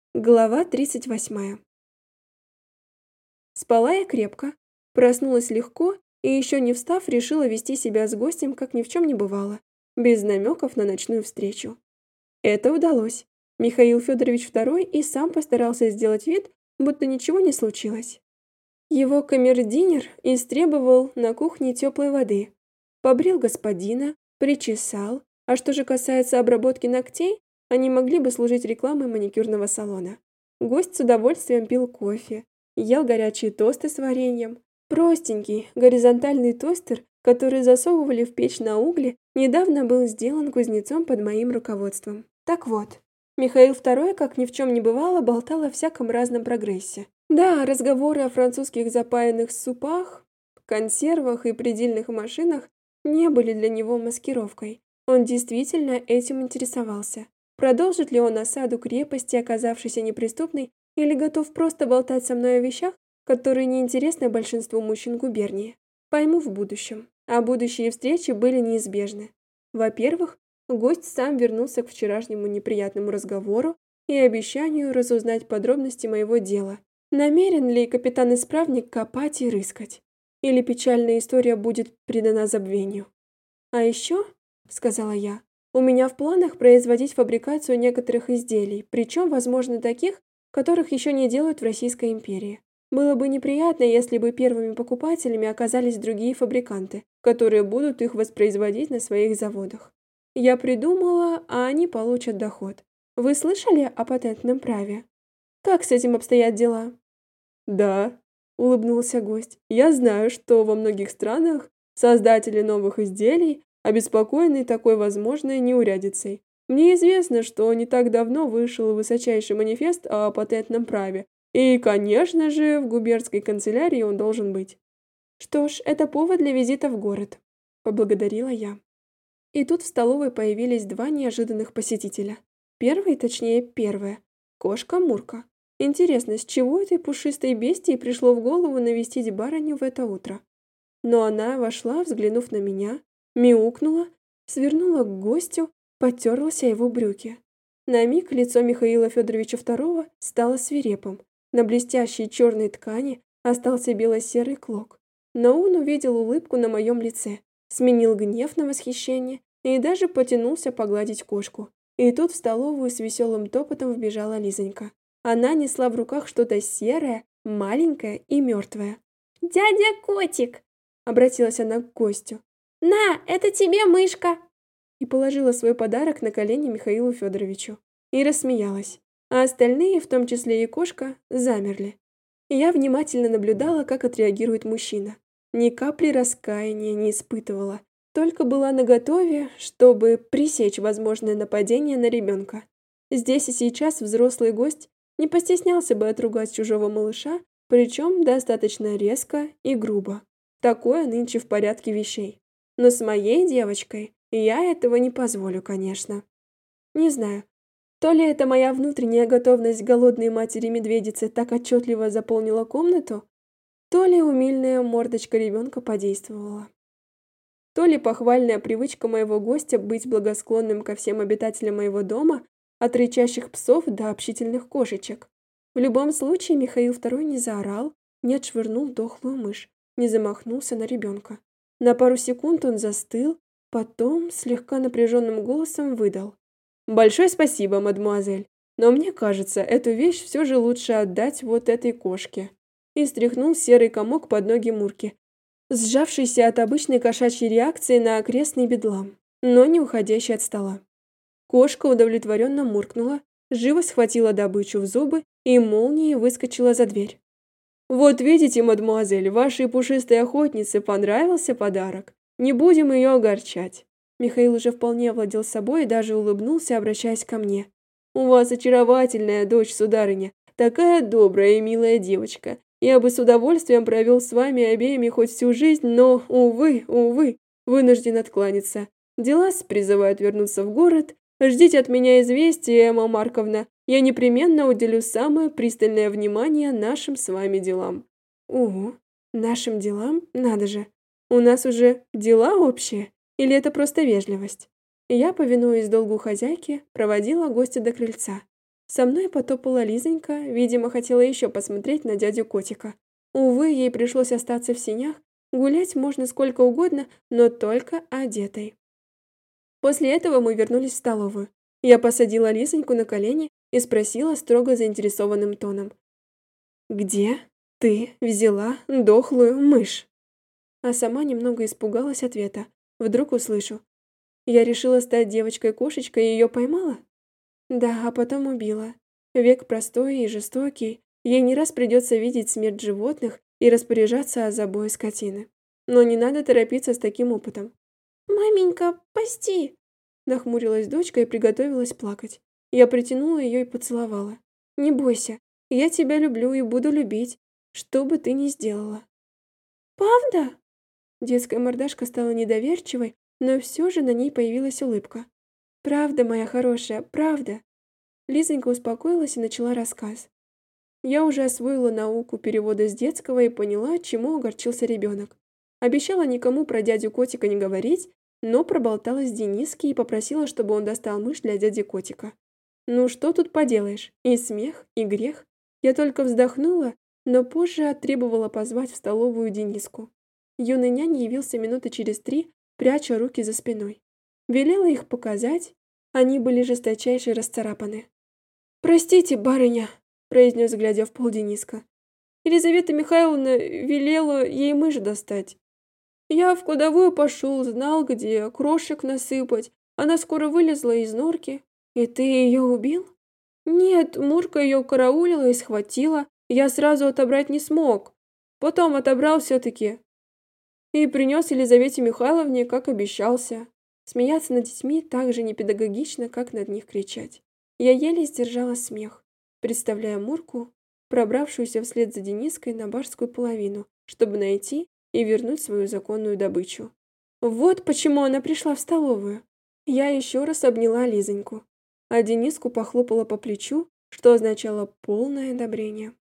Глава 38. Спала я крепко, проснулась легко и, еще не встав, решила вести себя с гостем, как ни в чем не бывало, без намеков на ночную встречу. Это удалось. Михаил Федорович II и сам постарался сделать вид, будто ничего не случилось. Его камердинер истребовал на кухне теплой воды, побрил господина, причесал, а что же касается обработки ногтей, они могли бы служить рекламой маникюрного салона. Гость с удовольствием пил кофе, ел горячие тосты с вареньем. Простенький, горизонтальный тостер, который засовывали в печь на угли, недавно был сделан кузнецом под моим руководством. Так вот, Михаил II, как ни в чем не бывало, болтал о всяком разном прогрессе. Да, разговоры о французских запаянных супах, консервах и предельных машинах не были для него маскировкой. Он действительно этим интересовался. Продолжит ли он осаду крепости, оказавшейся неприступной, или готов просто болтать со мной о вещах, которые неинтересны большинству мужчин губернии? Пойму в будущем. А будущие встречи были неизбежны. Во-первых, гость сам вернулся к вчерашнему неприятному разговору и обещанию разузнать подробности моего дела. Намерен ли капитан-исправник копать и рыскать? Или печальная история будет предана забвению? «А еще, — сказала я, — у меня в планах производить фабрикацию некоторых изделий, причем, возможно, таких, которых еще не делают в Российской империи. Было бы неприятно, если бы первыми покупателями оказались другие фабриканты, которые будут их воспроизводить на своих заводах. Я придумала, а они получат доход. Вы слышали о патентном праве? Как с этим обстоят дела?» «Да», — улыбнулся гость, — «я знаю, что во многих странах создатели новых изделий обеспокоены такой возможной неурядицей. Мне известно, что не так давно вышел высочайший манифест о патентном праве, и, конечно же, в губернской канцелярии он должен быть». «Что ж, это повод для визита в город», — поблагодарила я. И тут в столовой появились два неожиданных посетителя. Первая, кошка Мурка. Интересно, с чего этой пушистой бестии пришло в голову навестить барыню в это утро? Но она вошла, взглянув на меня, мяукнула, свернула к гостю, потерлась о его брюки. На миг лицо Михаила Федоровича II стало свирепым. На блестящей черной ткани остался бело-серый клок. Но он увидел улыбку на моем лице, сменил гнев на восхищение и даже потянулся погладить кошку. И тут в столовую с веселым топотом вбежала Лизонька. Она несла в руках что-то серое, маленькое и мертвое. «Дядя Котик!» — обратилась она к гостю. «На, это тебе мышка!» И положила свой подарок на колени Михаилу Федоровичу. И рассмеялась. А остальные, в том числе и кошка, замерли. И я внимательно наблюдала, как отреагирует мужчина. Ни капли раскаяния не испытывала, только была наготове, чтобы пресечь возможное нападение на ребенка. Здесь и сейчас взрослый гость не постеснялся бы отругать чужого малыша, причем достаточно резко и грубо. Такое нынче в порядке вещей. Но с моей девочкой я этого не позволю, конечно. Не знаю, то ли это моя внутренняя готовность голодной матери-медведицы так отчетливо заполнила комнату, то ли умильная мордочка ребенка подействовала. То ли похвальная привычка моего гостя быть благосклонным ко всем обитателям моего дома, от рычащих псов до общительных кошечек. В любом случае Михаил II не заорал, не отшвырнул дохлую мышь, не замахнулся на ребенка. На пару секунд он застыл, потом слегка напряженным голосом выдал: «Большое спасибо, мадемуазель, но мне кажется, эту вещь все же лучше отдать вот этой кошке». И стряхнул серый комок под ноги Мурки, сжавшийся от обычной кошачьей реакции на окрестный бедлам, но не уходящий от стола. Кошка удовлетворенно муркнула, живо схватила добычу в зубы и молнией выскочила за дверь. «Вот видите, мадемуазель, вашей пушистой охотнице понравился подарок. Не будем ее огорчать». Михаил уже вполне овладел собой и даже улыбнулся, обращаясь ко мне. «У вас очаровательная дочь, сударыня, такая добрая и милая девочка. Я бы с удовольствием провел с вами обеими хоть всю жизнь, но, увы, вынужден откланяться. Дела призывают вернуться в город. Ждите от меня известия, Эмма Марковна. Я непременно уделю самое пристальное внимание нашим с вами делам». «Ого, нашим делам? Надо же. У нас уже дела общие? Или это просто вежливость?» И я, повинуясь долгу хозяйки, проводила гостя до крыльца. Со мной потопала Лизонька, видимо, хотела еще посмотреть на дядю котика. Увы, ей пришлось остаться в сенях, гулять можно сколько угодно, но только одетой. После этого мы вернулись в столовую. Я посадила Лизоньку на колени и спросила строго заинтересованным тоном: «Где ты взяла дохлую мышь?» А сама немного испугалась ответа. Вдруг услышу: «Я решила стать девочкой-кошечкой и ее поймала?» Да, а потом убила. Век простой и жестокий. Ей не раз придется видеть смерть животных и распоряжаться о забое скотины. Но не надо торопиться с таким опытом. Маменька, пусти. Нахмурилась дочка и приготовилась плакать. Я притянула ее и поцеловала. «Не бойся, я тебя люблю и буду любить, что бы ты ни сделала». Правда? Детская мордашка стала недоверчивой, но все же на ней появилась улыбка. «Правда, моя хорошая, правда». Лизонька успокоилась и начала рассказ. Я уже освоила науку перевода с детского и поняла, чему огорчился ребенок. Обещала никому про дядю котика не говорить, но проболталась Дениске и попросила, чтобы он достал мышь для дяди котика. Ну что тут поделаешь, и смех, и грех. Я только вздохнула, но позже оттребовала позвать в столовую Дениску. Юный нянь явился минуты через 3, пряча руки за спиной. Велела их показать, они были жесточайше расцарапаны. «Простите, барыня», — произнес, глядя в пол Дениска. «Елизавета Михайловна велела ей мышь достать. Я в кладовую пошел, знал, где крошек насыпать. Она скоро вылезла из норки. И ты ее убил?» «Нет, Мурка ее караулила и схватила. Я сразу отобрать не смог. Потом отобрал все-таки. И принес Елизавете Михайловне, как обещался». Смеяться над детьми так же непедагогично, как над них кричать. Я еле сдержала смех, представляя Мурку, пробравшуюся вслед за Дениской на барскую половину, чтобы найти и вернуть свою законную добычу. Вот почему она пришла в столовую. Я еще раз обняла Лизоньку, а Дениску похлопала по плечу, что означало полное одобрение.